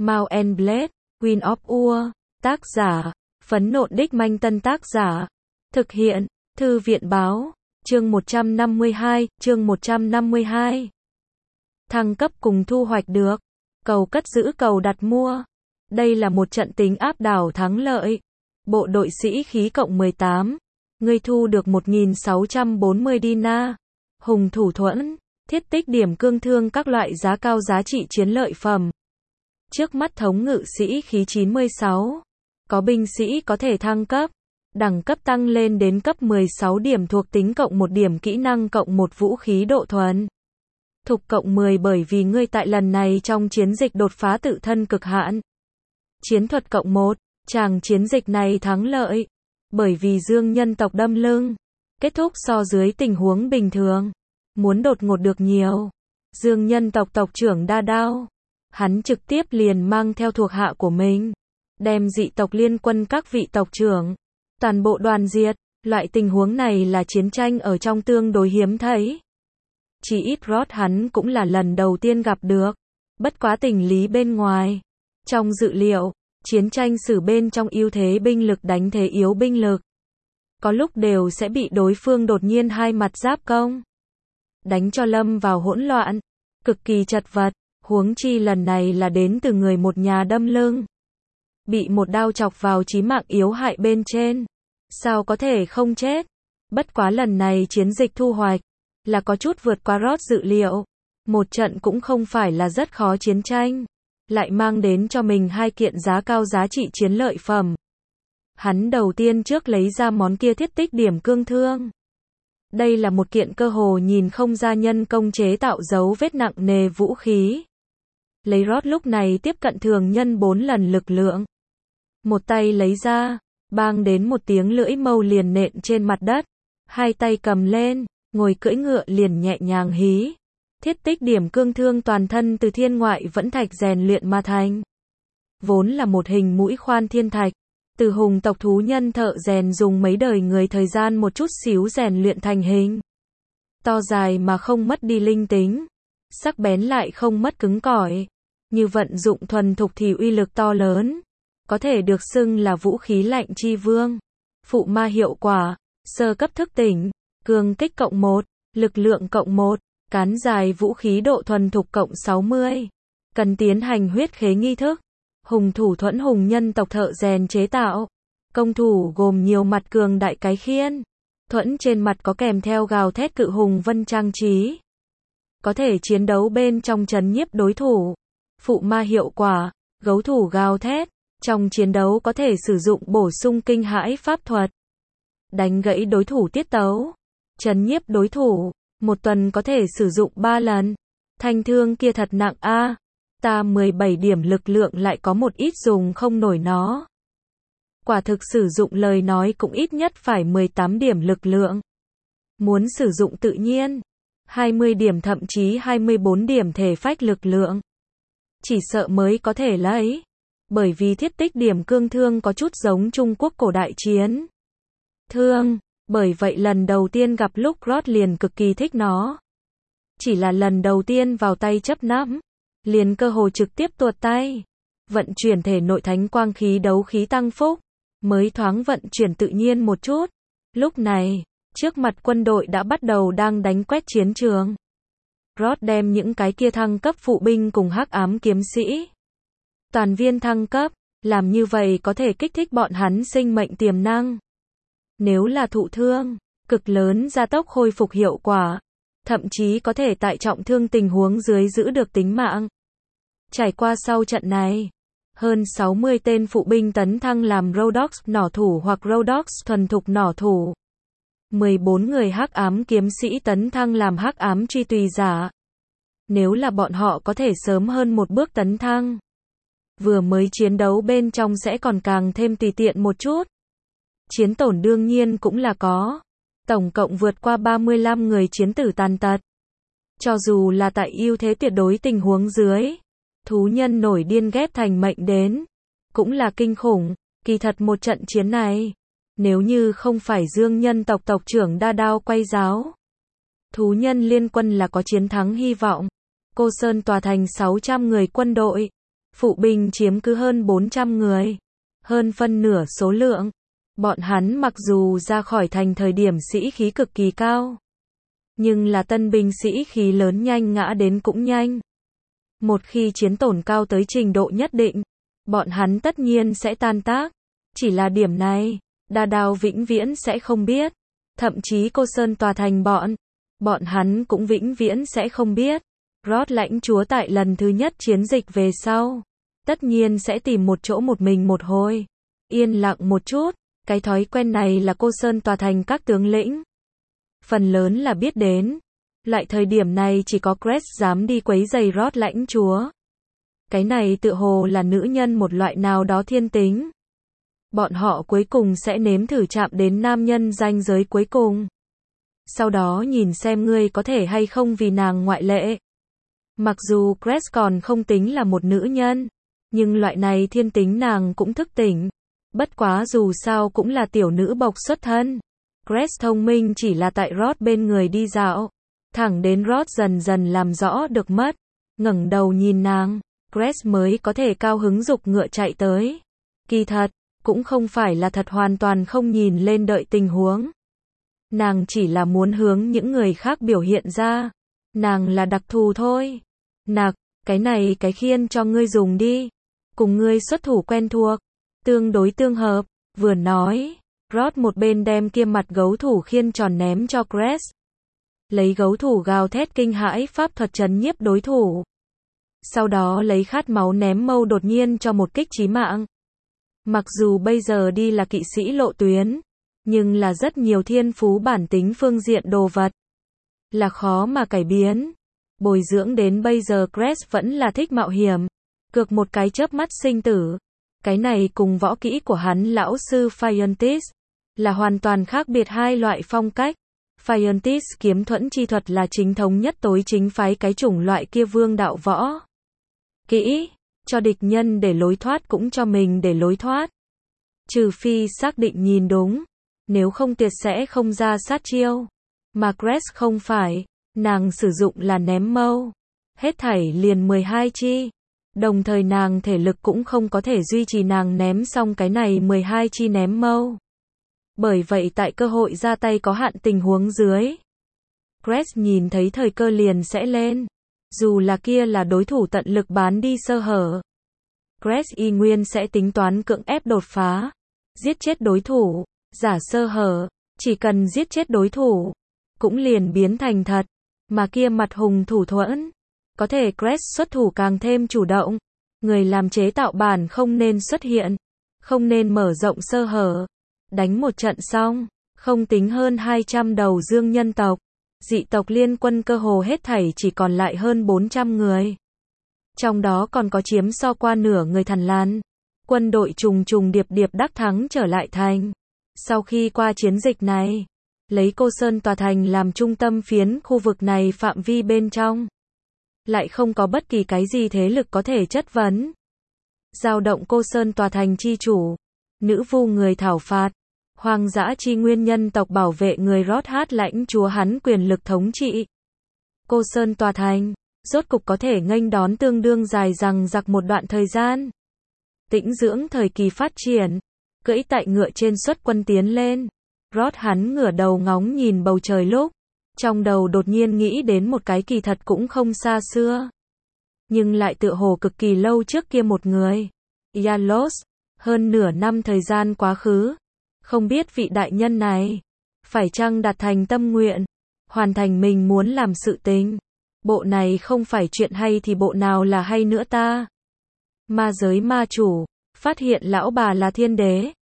Mount and Blade, Queen of War, tác giả, Phấn Nộn Đích Manh Tân tác giả, thực hiện, Thư viện báo, chương 152. Thăng cấp cùng thu hoạch được, cầu cất giữ cầu đặt mua. Đây là một trận tính áp đảo thắng lợi. Bộ đội sĩ khí cộng 18, ngươi thu được 1640 dinar. Hùng thủ thuẫn, thiết tích điểm cương thương các loại giá cao giá trị chiến lợi phẩm. Trước mắt thống ngự sĩ khí 96. Có binh sĩ có thể thăng cấp. Đẳng cấp tăng lên đến cấp 16 điểm thuộc tính cộng 1 điểm kỹ năng cộng 1 vũ khí độ thuần. Thục cộng 10 bởi vì ngươi tại lần này trong chiến dịch đột phá tự thân cực hạn. Chiến thuật cộng 1, chàng chiến dịch này thắng lợi. Bởi vì dương nhân tộc đâm lưng. Kết thúc so dưới tình huống bình thường. Muốn đột ngột được nhiều. Dương nhân tộc tộc trưởng Đa Đao. Hắn trực tiếp liền mang theo thuộc hạ của mình. Đem dị tộc liên quân các vị tộc trưởng. Toàn bộ đoàn diệt. Loại tình huống này là chiến tranh ở trong tương đối hiếm thấy. Chỉ ít Rod hắn cũng là lần đầu tiên gặp được. Bất quá tình lý bên ngoài. Trong dự liệu, chiến tranh sử bên trong ưu thế binh lực đánh thế yếu binh lực. Có lúc đều sẽ bị đối phương đột nhiên hai mặt giáp công. Đánh cho lâm vào hỗn loạn. Cực kỳ chật vật. Huống chi lần này là đến từ người một nhà đâm lưng. Bị một đao chọc vào chí mạng yếu hại bên trên. Sao có thể không chết? Bất quá lần này chiến dịch thu hoạch. Là có chút vượt qua Rod dự liệu. Một trận cũng không phải là rất khó chiến tranh. Lại mang đến cho mình 2 kiện giá cao giá trị chiến lợi phẩm. Hắn đầu tiên trước lấy ra món kia thiết tích điểm cương thương. Đây là một kiện cơ hồ nhìn không ra nhân công chế tạo dấu vết nặng nề vũ khí. Lấy Rod lúc này tiếp cận thường nhân 4 lần lực lượng. Một tay lấy ra, bang đến một tiếng lưỡi mâu liền nện trên mặt đất. Hai tay cầm lên, ngồi cưỡi ngựa liền nhẹ nhàng hí. Thiết tích điểm cương thương toàn thân từ thiên ngoại vẫn thạch rèn luyện mà thành. Vốn là một hình mũi khoan thiên thạch. Từ hùng tộc thú nhân thợ rèn dùng mấy đời người thời gian một chút xíu rèn luyện thành hình. To dài mà không mất đi linh tính. Sắc bén lại không mất cứng cỏi. Như vận dụng thuần thục thì uy lực to lớn. Có thể được xưng là vũ khí lạnh chi vương. Phụ ma hiệu quả. Sơ cấp thức tỉnh. Cường kích cộng 1. Lực lượng cộng 1. Cán dài vũ khí độ thuần thục cộng 60. Cần tiến hành huyết khế nghi thức. Hùng thủ thuẫn hùng nhân tộc thợ rèn chế tạo. Công thủ gồm nhiều mặt cường đại cái khiên. Thuẫn trên mặt có kèm theo gào thét cự hùng vân trang trí. Có thể chiến đấu bên trong trấn nhiếp đối thủ. Phụ ma hiệu quả. Gấu thủ gào thét. Trong chiến đấu có thể sử dụng bổ sung kinh hãi pháp thuật. Đánh gãy đối thủ tiết tấu. Trấn nhiếp đối thủ. Một tuần có thể sử dụng 3 lần. Thanh thương kia thật nặng a. Ta 17 điểm lực lượng lại có một ít dùng không nổi nó. Quả thực sử dụng lời nói cũng ít nhất phải 18 điểm lực lượng. Muốn sử dụng tự nhiên. 20 điểm thậm chí 24 điểm thể phách lực lượng. Chỉ sợ mới có thể lấy. Bởi vì thiết tích điểm cương thương có chút giống Trung Quốc cổ đại chiến. Thương. Bởi vậy lần đầu tiên gặp lúc Rod liền cực kỳ thích nó. Chỉ là lần đầu tiên vào tay chấp nắm. Liền cơ hồ trực tiếp tuột tay. Vận chuyển thể nội thánh quang khí đấu khí tăng phúc. Mới thoáng vận chuyển tự nhiên một chút. Lúc này, trước mặt quân đội đã bắt đầu đang đánh quét chiến trường. Rod đem những cái kia thăng cấp phụ binh cùng hắc ám kiếm sĩ. Toàn viên thăng cấp. Làm như vậy có thể kích thích bọn hắn sinh mệnh tiềm năng. Nếu là thụ thương, cực lớn gia tốc khôi phục hiệu quả. Thậm chí có thể tại trọng thương tình huống dưới giữ được tính mạng. Trải qua sau trận này, hơn 60 tên phụ binh tấn thăng làm Rhodox nỏ thủ hoặc Rhodox thuần thục nỏ thủ. 14 người hắc ám kiếm sĩ tấn thăng làm hắc ám truy tùy giả. Nếu là bọn họ có thể sớm hơn một bước tấn thăng. Vừa mới chiến đấu bên trong sẽ còn càng thêm tùy tiện một chút. Chiến tổn đương nhiên cũng là có. Tổng cộng vượt qua 35 người chiến tử tàn tật. Cho dù là tại ưu thế tuyệt đối tình huống dưới. Thú nhân nổi điên ghép thành mệnh đến. Cũng là kinh khủng. Kỳ thật một trận chiến này. Nếu như không phải dương nhân tộc tộc trưởng Đa Đao quay giáo. Thú nhân liên quân là có chiến thắng hy vọng. Cô Sơn tòa thành 600 người quân đội. Phụ binh chiếm cứ hơn 400 người, hơn phân nửa số lượng. Bọn hắn mặc dù ra khỏi thành thời điểm sĩ khí cực kỳ cao, nhưng là tân binh sĩ khí lớn nhanh ngã đến cũng nhanh. Một khi chiến tổn cao tới trình độ nhất định, bọn hắn tất nhiên sẽ tan tác. Chỉ là điểm này, Đa Đao vĩnh viễn sẽ không biết. Thậm chí Cô Sơn tòa thành bọn hắn cũng vĩnh viễn sẽ không biết. Roth lãnh chúa tại lần thứ nhất chiến dịch về sau, tất nhiên sẽ tìm một chỗ một mình một hồi, yên lặng một chút. Cái thói quen này là Cô Sơn tòa thành các tướng lĩnh phần lớn là biết đến. Lại thời điểm này chỉ có Crest dám đi quấy rầy Roth lãnh chúa. Cái này tựa hồ là nữ nhân một loại nào đó thiên tính. Bọn họ cuối cùng sẽ nếm thử chạm đến nam nhân ranh giới cuối cùng. Sau đó nhìn xem ngươi có thể hay không vì nàng ngoại lệ. Mặc dù Crest còn không tính là một nữ nhân, nhưng loại này thiên tính nàng cũng thức tỉnh. Bất quá dù sao cũng là tiểu nữ bộc xuất thân. Crest thông minh chỉ là tại Roth bên người đi dạo. Thẳng đến Roth dần dần làm rõ được mất. Ngẩng đầu nhìn nàng, Crest mới có thể cao hứng giục ngựa chạy tới. Kỳ thật, cũng không phải là thật hoàn toàn không nhìn lên đợi tình huống. Nàng chỉ là muốn hướng những người khác biểu hiện ra. Nàng là đặc thù thôi. Nặc, cái này cái khiên cho ngươi dùng đi. Cùng ngươi xuất thủ quen thuộc. Tương đối tương hợp. Vừa nói, Roth một bên đem kia mặt gấu thủ khiên tròn ném cho Crest. Lấy gấu thủ gào thét kinh hãi pháp thuật trấn nhiếp đối thủ. Sau đó lấy khát máu ném mâu đột nhiên cho một kích chí mạng. Mặc dù bây giờ đi là kỵ sĩ lộ tuyến, nhưng là rất nhiều thiên phú bản tính phương diện đồ vật là khó mà cải biến. Bồi dưỡng đến bây giờ Crest vẫn là thích mạo hiểm, cược một cái chớp mắt sinh tử. Cái này cùng võ kỹ của hắn lão sư Phiontis là hoàn toàn khác biệt hai loại phong cách. Phiontis kiếm thuẫn chi thuật là chính thống nhất tối chính phái cái chủng loại kia vương đạo võ kỹ, cho địch nhân để lối thoát cũng cho mình để lối thoát. Trừ phi xác định nhìn đúng, nếu không tuyệt sẽ không ra sát chiêu. Mà Crest không phải, nàng sử dụng là ném mâu. Hết thảy liền 12 chi. Đồng thời nàng thể lực cũng không có thể duy trì nàng ném xong cái này 12 chi ném mâu. Bởi vậy tại cơ hội ra tay có hạn tình huống dưới, Crest nhìn thấy thời cơ liền sẽ lên. Dù là kia là đối thủ tận lực bán đi sơ hở, Crest y nguyên sẽ tính toán cưỡng ép đột phá, giết chết đối thủ, giả sơ hở, chỉ cần giết chết đối thủ, cũng liền biến thành thật. Mà kia mặt hùng thủ thuẫn, có thể Crest xuất thủ càng thêm chủ động. Người làm chế tạo bản không nên xuất hiện, không nên mở rộng sơ hở. Đánh một trận xong, không tính hơn 200 đầu dương nhân tộc, dị tộc liên quân cơ hồ hết thảy chỉ còn lại hơn 400 người. Trong đó còn có chiếm so qua nửa người Thằn Lằn. Quân đội trùng trùng điệp điệp đắc thắng trở lại thành. Sau khi qua chiến dịch này, lấy Cô Sơn tòa thành làm trung tâm phiến khu vực này phạm vi bên trong, lại không có bất kỳ cái gì thế lực có thể chất vấn. Dao động Cô Sơn tòa thành chi chủ, nữ vu người thảo phạt, hoang dã chi nguyên nhân tộc bảo vệ người Roth hát lãnh chúa hắn quyền lực thống trị. Cô Sơn tòa thành, rốt cục có thể nghênh đón tương đương dài dằng dặc một đoạn thời gian. Tĩnh dưỡng thời kỳ phát triển, cưỡi tại ngựa trên xuất quân tiến lên. Roth hắn ngửa đầu ngóng nhìn bầu trời lúc, trong đầu đột nhiên nghĩ đến một cái kỳ thật cũng không xa xưa, nhưng lại tựa hồ cực kỳ lâu trước kia một người. Yalos, hơn nửa năm thời gian quá khứ, không biết vị đại nhân này phải chăng đạt thành tâm nguyện, hoàn thành mình muốn làm sự tình. Bộ này không phải chuyện hay thì bộ nào là hay nữa ta? Ma giới ma chủ, phát hiện lão bà là thiên đế,